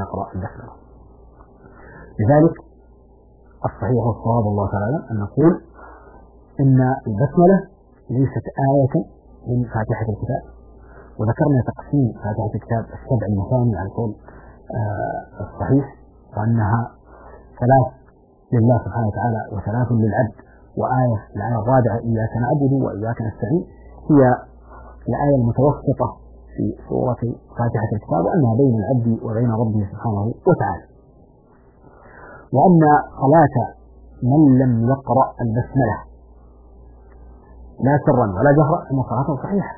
S3: لذلك الصحيح والصواب الله تعالى أن نقول إن البسملة ليست آية من فاتحة الكتاب، وذكرنا تقسيم فاتحة الكتاب السبع المثاني على القول الصحيح، وأنها 3 لله سبحانه وتعالى و3 للعبد، وآية الآية الرابعة إياك نعبد وإياك نستعين هي الآية المتوسطة في سورة فاتحة الكتاب، وأنها بين العبد وبين ربه سبحانه وتعالى، وأن صلاة من لم يقرأ البسملة لا سرا ولا جهرا أن صلاته صحيحة،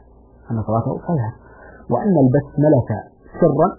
S3: وأن البسملة سرا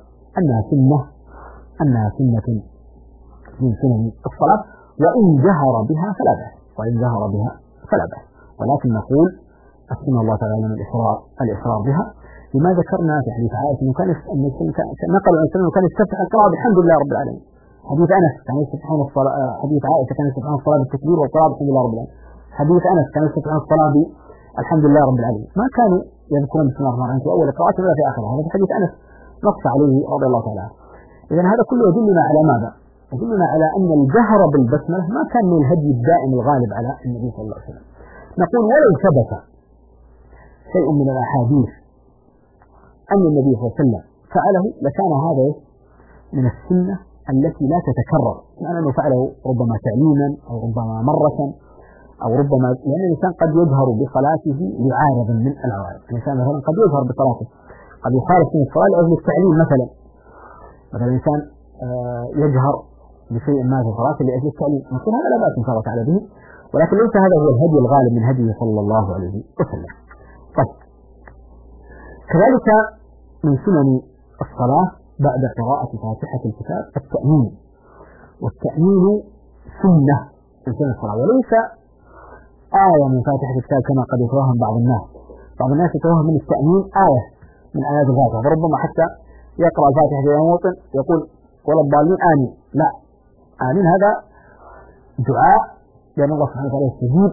S3: أنها سنة من سنن الصلاة، وإن جهر بها فلا بأس، ولكن نقول أسمى الله تعالى من الإصرار بها، لما ذكرنا في حديث عائشة أنه نقل عن سنة كان يستفتح القراءة بالحمد لله رب العالمين. حديث أنس كان يستفتحون الصلاة، حديث عائشة كان يستفتحون الصلاة بالتكبير والقراءة بالحمد لله رب العالمين. حديث أنس كان يستفتحون الصلاة بالحمد لله رب العالمين، ما كانوا يذكرون بسم الله الرحمن الرحيم في أول قراءة ولا في آخرها. هذا حديث أنس نص عليه رضي الله تعالى عنه. إذن هذا كله يدلنا على ماذا؟ يدلنا على أن الجهر بالبسملة ما كان من الهدي الدائم الغالب على النبي صلى الله عليه وسلم. نقول ولو ثبت شيء من الأحاديث أن النبي صلى الله عليه وسلم فعله لكان هذا من السنة التي لا تتكرر، لأن أنه فعله ربما تعليما أو ربما مرة أو ربما، لأن الإنسان قد يجهر بصلاته لعارض من العوارض. الإنسان مثلا قد يجهر بصلاته، قد يخالف من الصلاة لأجل التعليم مثلا الإنسان يجهر بشيء ما في صلاته لأجل التعليم، نقول هذا لا بأس إن شاء الله تعالى به، ولكن ليس هذا هو الهدي الغالب من هديه صلى الله عليه وسلم. طيب، كذلك من سنن الصلاة بعد قراءة فاتحة الكتاب التأمين، والتأمين سنة من سنن الصلاة، وليس آية من فاتحة الكتاب كما قد يتوهم بعض الناس يتوهم من التأمين آية من آيات الفاتحة، فربما حتى يقرأ الفاتحة في موطن يقول ولا الضالين آمين، لا، آمين هذا دعاء لأن الله سبحانه وتعالى يستجيب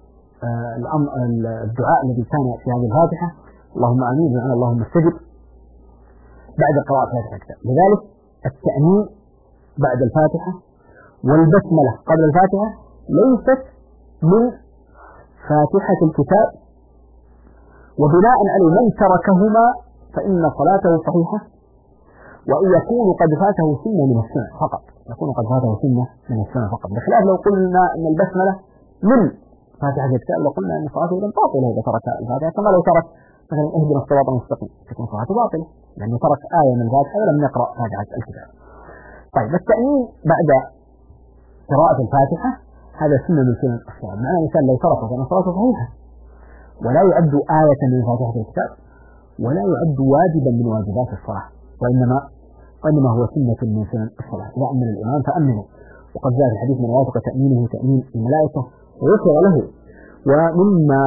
S3: الدعاء الذي كان في هذه الفاتحة، اللهم آمين بمعنى اللهم استجب بعد قراءة فاتحة الكتاب. لذلك التأمين بعد الفاتحة والبسملة قبل الفاتحة ليست من فاتحة الكتاب، وبناء عليه من تركهما فإن صلاته صحيحة، وإن يكون قد فاته سنة من السنة فقط، بخلاف لو قلنا أن البسملة من فاتحة الكتاب لقلنا أن صلاته إذا باطلة إذا ترك الفاتحة، كما لو ترك مثلا اهدنا الصراط المستقيم تكون صلاته باطلة لأنه ترك آية من الفاتحة ولم يقرأ فاتحة الكتاب. طيب، التأمين بعد قراءة الفاتحة هذا سنة من سنن الصلاة، معنى الإنسان لو تركه فإن صلاته صحيحة، ولا يعد آية من فاتحة الكتاب، ولا يعد واجبا من واجبات الصلاة، وإنما هو سنة من سنن الصلاة. إذا أمن الإمام فأمنه، وقد جاء في الحديث من وافق تأمينه تأمين الملائكة ويغفر له. ومما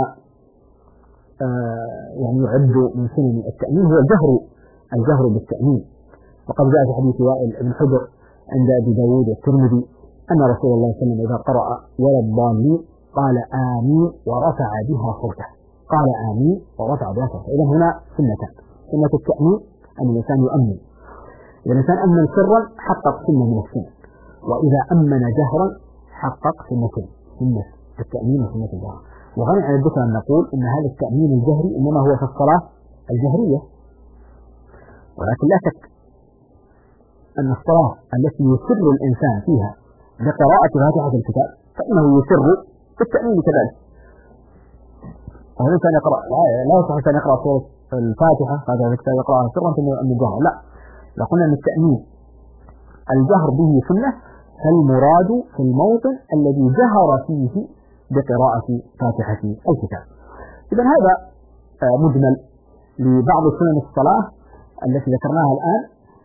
S3: يعني يعد من سنن التأمين هو الجهر بالتأمين، وقد جاء في حديث وائل بن حجر عند أبي داود والترمذي أن رسول الله صلى الله عليه وسلم إذا قرأ ولا الضالين قال آمين ورفع بها صوته، إذا هنا سنة التأمين أن الإنسان يؤمن. إذا الإنسان أمن سرا حقق سنة من السنة، وإذا أمن جهرا حقق سنة التأمين وسنة الجهر. وغني عن الذكر أن نقول إن هذا التأمين الجهري إنما هو في الصلاة الجهرية، ولكن لا شك أن الصلاة التي يسر الإنسان فيها بقراءة فاتحة الكتاب فإنه يسر بالتأمين كذلك. الإنسان يقرأ لا يصح أن يقرأ سورة الفاتحة فاتحة الكتاب يقرأها سرا ثم يؤمن جهرا، لا، لقلنا أن التأمين الجهر به سنة، فالمراد في الموطن الذي جهر فيه بقراءة فاتحة الكتاب. إذن هذا مجمل لبعض سنن الصلاة التي ذكرناها الآن،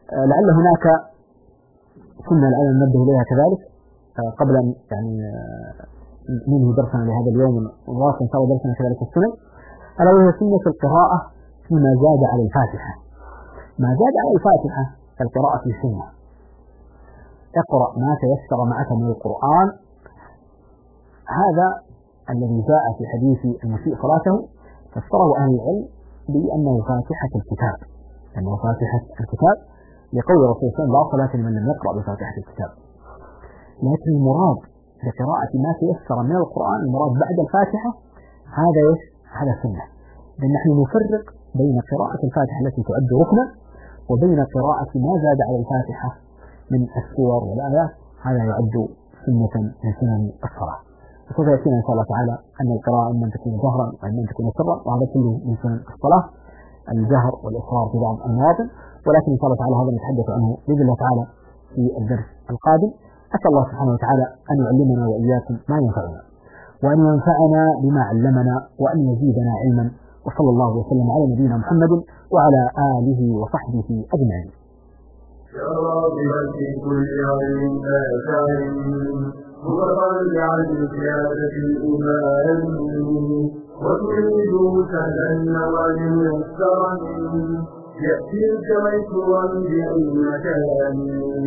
S3: لعل هناك سنة لعل ننبه إليها كذلك قبل أن يعني ننهي درسنا لهذا اليوم ونواصل إن شاء الله درسنا كذلك السنة، ألا وهي سنة القراءة فيما زاد على الفاتحة. ما زاد على الفاتحة القراءة في سنة. اقرأ ما تيسر معك من القرآن، هذا الذي جاء في حديث المسيء صلاته فسره أهل العلم بأنه فاتحة الكتاب، أنه فاتحة الكتاب لقول رسول الله لا صلاة لمن لم يقرأ بفاتحة الكتاب. لكن المراد بقراءة ما تيسر من القرآن المراد بعد الفاتحة هذا سنة، بأن نحن نفرق بين قراءة الفاتحة التي تعد ركنا وبين قراءة ما زاد على الفاتحة من السور والآيات، هذا يعد سنة من سنن الصلاة. وسوف يأتينا إن شاء الله تعالى أن القراءة إما أن تكون جهرا وإما أن تكون سرا، وهذا كله من سنن الصلاة، الجهر والإصرار في بعض المواطن، ولكن إن شاء الله تعالى هذا نتحدث عنه بإذن الله تعالى في الدرس القادم. أسأل الله سبحانه وتعالى أن يعلمنا وإياكم ما ينفعنا، وأن ينفعنا بما علمنا، وأن يزيدنا علما، وصلى الله وسلم على نبينا محمد وعلى آله وصحبه أجمعين.
S5: يا راغبا في كل علم نافع متطلعا لزيادة الإيمان، وتريد سهلا وميسرا يأتيك ميسورا بأي مكان.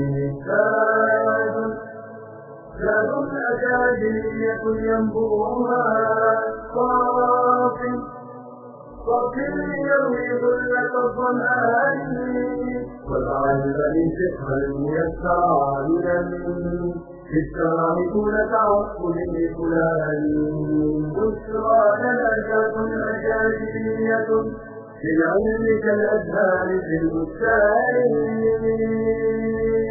S5: زاد أكاديمية ينبوها صافٍ يروي ظلة الظمآن، والعلم فقه الميسر عالما في التراكم تعقل لفلان. بشرى لنا أكاديمية في العلم كالأزهار في البستان.